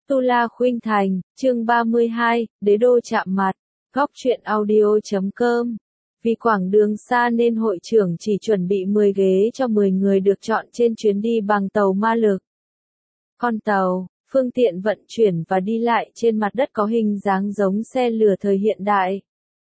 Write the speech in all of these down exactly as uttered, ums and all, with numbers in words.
Tu La Khuynh Thành, chương ba mươi hai, Đế đô chạm mặt, góc truyện audio chấm com. Vì quãng đường xa nên hội trưởng chỉ chuẩn bị mười ghế cho mười người được chọn trên chuyến đi bằng tàu ma lực. Con tàu, phương tiện vận chuyển và đi lại trên mặt đất có hình dáng giống xe lửa thời hiện đại.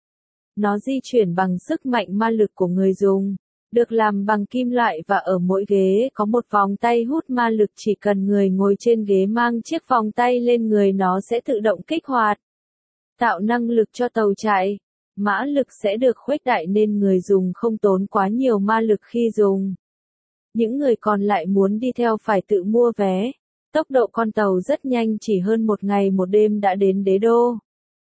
Nó di chuyển bằng sức mạnh ma lực của người dùng, được làm bằng kim loại và ở mỗi ghế có một vòng tay hút ma lực, chỉ cần người ngồi trên ghế mang chiếc vòng tay lên người nó sẽ tự động kích hoạt, tạo năng lực cho tàu chạy. Mã lực sẽ được khuếch đại nên người dùng không tốn quá nhiều ma lực khi dùng. Những người còn lại muốn đi theo phải tự mua vé. Tốc độ con tàu rất nhanh, chỉ hơn một ngày một đêm đã đến đế đô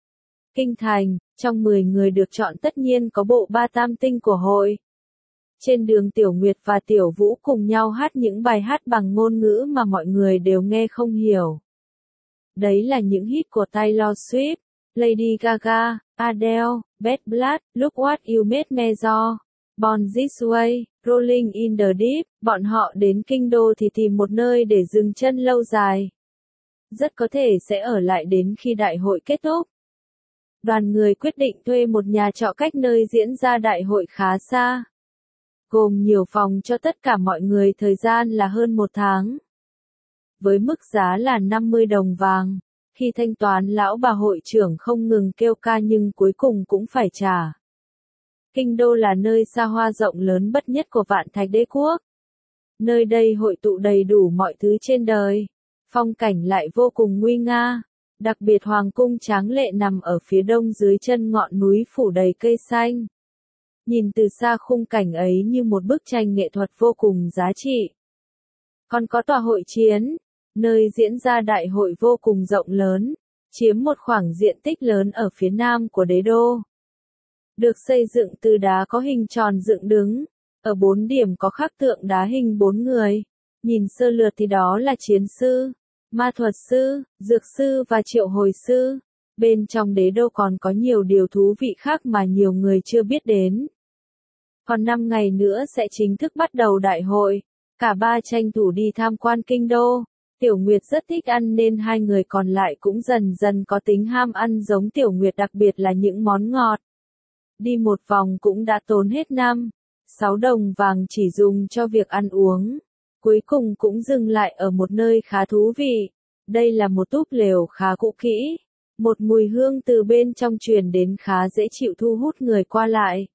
Kinh Thành. Trong mười người được chọn tất nhiên có bộ ba tam tinh của hội. Trên đường Tiểu Nguyệt và Tiểu Vũ cùng nhau hát những bài hát bằng ngôn ngữ mà mọi người đều nghe không hiểu. Đấy là những hit của Taylor Swift, Lady Gaga, Adele, Bad Blood, Look What You Made Me Do, Born This Way, Rolling in the Deep. Bọn họ đến kinh đô thì tìm một nơi để dừng chân lâu dài. Rất có thể sẽ ở lại đến khi đại hội kết thúc. Đoàn người quyết định thuê một nhà trọ cách nơi diễn ra đại hội khá xa, gồm nhiều phòng cho tất cả mọi người, thời gian là hơn một tháng. Với mức giá là năm mươi đồng vàng, khi thanh toán lão bà hội trưởng không ngừng kêu ca nhưng cuối cùng cũng phải trả. Kinh đô là nơi xa hoa rộng lớn bậc nhất của Vạn Thạch Đế quốc. Nơi đây hội tụ đầy đủ mọi thứ trên đời. Phong cảnh lại vô cùng nguy nga. Đặc biệt hoàng cung tráng lệ nằm ở phía đông dưới chân ngọn núi phủ đầy cây xanh. Nhìn từ xa khung cảnh ấy như một bức tranh nghệ thuật vô cùng giá trị. Còn có tòa hội chiến, nơi diễn ra đại hội vô cùng rộng lớn, chiếm một khoảng diện tích lớn ở phía nam của đế đô. Được xây dựng từ đá có hình tròn dựng đứng, ở bốn điểm có khắc tượng đá hình bốn người. Nhìn sơ lược thì đó là chiến sư, ma thuật sư, dược sư và triệu hồi sư. Bên trong đế đô còn có nhiều điều thú vị khác mà nhiều người chưa biết đến. Còn năm ngày nữa sẽ chính thức bắt đầu đại hội. Cả ba tranh thủ đi tham quan kinh đô. Tiểu Nguyệt rất thích ăn nên hai người còn lại cũng dần dần có tính ham ăn giống Tiểu Nguyệt, đặc biệt là những món ngọt. Đi một vòng cũng đã tốn hết năm, sáu đồng vàng chỉ dùng cho việc ăn uống. Cuối cùng cũng dừng lại ở một nơi khá thú vị. Đây là một túp lều khá cũ kỹ. Một mùi hương từ bên trong truyền đến khá dễ chịu, thu hút người qua lại.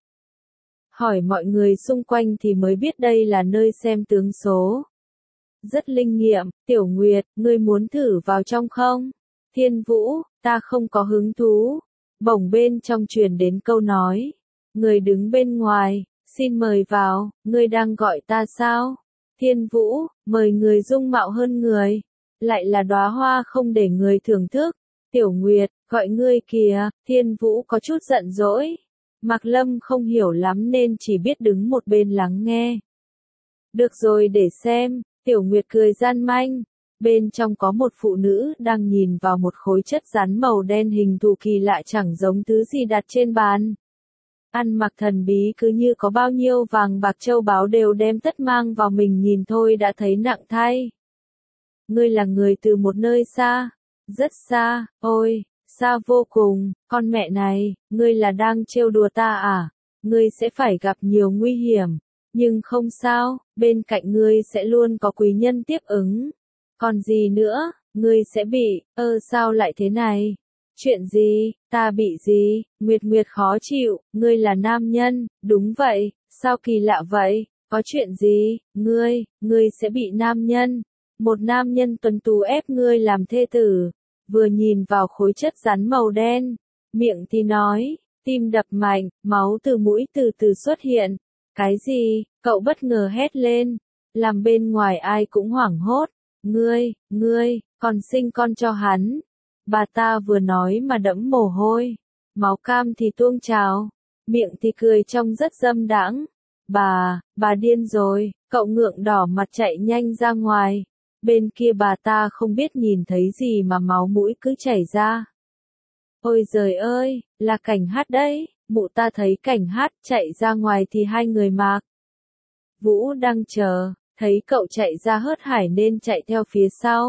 Hỏi mọi người xung quanh thì mới biết đây là nơi xem tướng số. Rất linh nghiệm. Tiểu Nguyệt, ngươi muốn thử vào trong không? Thiên Vũ, ta không có hứng thú. Bỗng bên trong truyền đến câu nói. Người đứng bên ngoài, xin mời vào, ngươi đang gọi ta sao? Thiên Vũ, mời người dung mạo hơn người. Lại là đóa hoa không để người thưởng thức. Tiểu Nguyệt, gọi ngươi kìa. Thiên Vũ có chút giận dỗi. Mạc Lâm không hiểu lắm nên chỉ biết đứng một bên lắng nghe. Được rồi, để xem. Tiểu Nguyệt cười gian manh. Bên trong có một phụ nữ đang nhìn vào một khối chất rắn màu đen hình thù kỳ lạ, chẳng giống thứ gì đặt trên bàn. Ăn mặc thần bí, cứ như có bao nhiêu vàng bạc châu báu đều đem tất mang vào mình, nhìn thôi đã thấy nặng thay. Ngươi là người từ một nơi xa, rất xa, ôi, xa vô cùng. Con mẹ này, ngươi là đang trêu đùa ta à? Ngươi sẽ phải gặp nhiều nguy hiểm, nhưng không sao, bên cạnh ngươi sẽ luôn có quý nhân tiếp ứng. Còn gì nữa, ngươi sẽ bị, ơ sao lại thế này? Chuyện gì, ta bị gì? Nguyệt Nguyệt khó chịu, ngươi là nam nhân, đúng vậy, sao kỳ lạ vậy? Có chuyện gì? Ngươi, ngươi sẽ bị nam nhân, một nam nhân tuấn tú ép ngươi làm thê tử. Vừa nhìn vào khối chất rắn màu đen, miệng thì nói, tim đập mạnh, máu từ mũi từ từ xuất hiện. Cái gì? Cậu bất ngờ hét lên, làm bên ngoài ai cũng hoảng hốt. Ngươi, ngươi, còn sinh con cho hắn. Bà ta vừa nói mà đẫm mồ hôi, máu cam thì tuôn trào, miệng thì cười trông rất dâm đãng. Bà, bà điên rồi. Cậu ngượng đỏ mặt chạy nhanh ra ngoài. Bên kia bà ta không biết nhìn thấy gì mà máu mũi cứ chảy ra. Ôi giời ơi, là Cảnh Hát đấy. Mụ ta thấy Cảnh Hát chạy ra ngoài thì hai người Mạc Vũ đang chờ, thấy cậu chạy ra hớt hải nên chạy theo phía sau.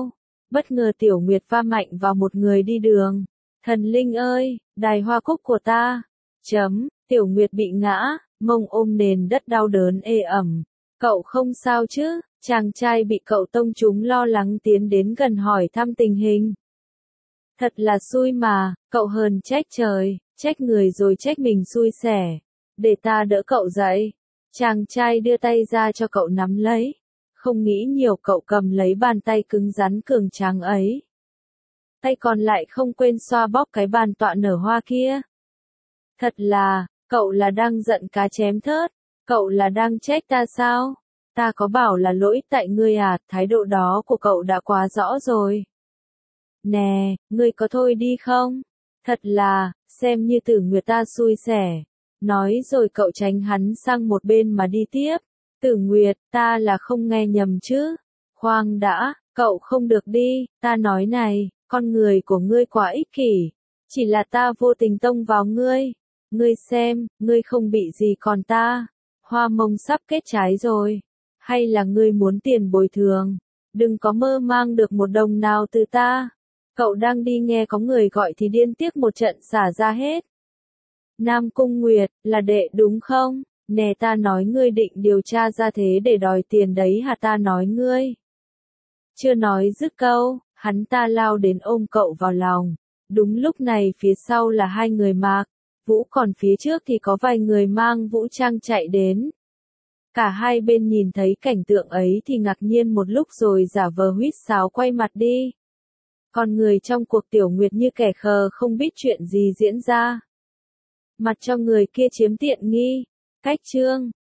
Bất ngờ Tiểu Nguyệt va mạnh vào một người đi đường. Thần linh ơi, đài hoa cúc của ta. Chấm, Tiểu Nguyệt bị ngã, mông ôm nền đất đau đớn ê ẩm. Cậu không sao chứ? Chàng trai bị cậu tông trúng lo lắng tiến đến gần hỏi thăm tình hình. Thật là xui mà, cậu hờn trách trời, trách người rồi trách mình xui xẻ. Để ta đỡ cậu dậy. Chàng trai đưa tay ra cho cậu nắm lấy. Không nghĩ nhiều cậu cầm lấy bàn tay cứng rắn cường tráng ấy. Tay còn lại không quên xoa bóp cái bàn tọa nở hoa kia. Thật là, cậu là đang giận cá chém thớt. Cậu là đang trách ta sao? Ta có bảo là lỗi tại ngươi à, thái độ đó của cậu đã quá rõ rồi. Nè, ngươi có thôi đi không? Thật là, xem như Tử Nguyệt ta xui xẻ. Nói rồi cậu tránh hắn sang một bên mà đi tiếp. Tử Nguyệt, ta là không nghe nhầm chứ? Khoan đã, cậu không được đi, ta nói này, con người của ngươi quá ích kỷ. Chỉ là ta vô tình tông vào ngươi. Ngươi xem, ngươi không bị gì còn ta. Hoa mông sắp kết trái rồi. Hay là ngươi muốn tiền bồi thường? Đừng có mơ mang được một đồng nào từ ta. Cậu đang đi nghe có người gọi thì điên tiếc một trận xả ra hết. Nam Cung Nguyệt, là đệ đúng không? Nè ta nói ngươi định điều tra ra thế để đòi tiền đấy hả ta nói ngươi? Chưa nói dứt câu, hắn ta lao đến ôm cậu vào lòng. Đúng lúc này phía sau là hai người Mạc Vũ, còn phía trước thì có vài người mang vũ trang chạy đến. Cả hai bên nhìn thấy cảnh tượng ấy thì ngạc nhiên một lúc rồi giả vờ huýt sáo quay mặt đi. Còn người trong cuộc Tiểu Nguyệt như kẻ khờ không biết chuyện gì diễn ra. Mặt cho người kia chiếm tiện nghi. Cách chương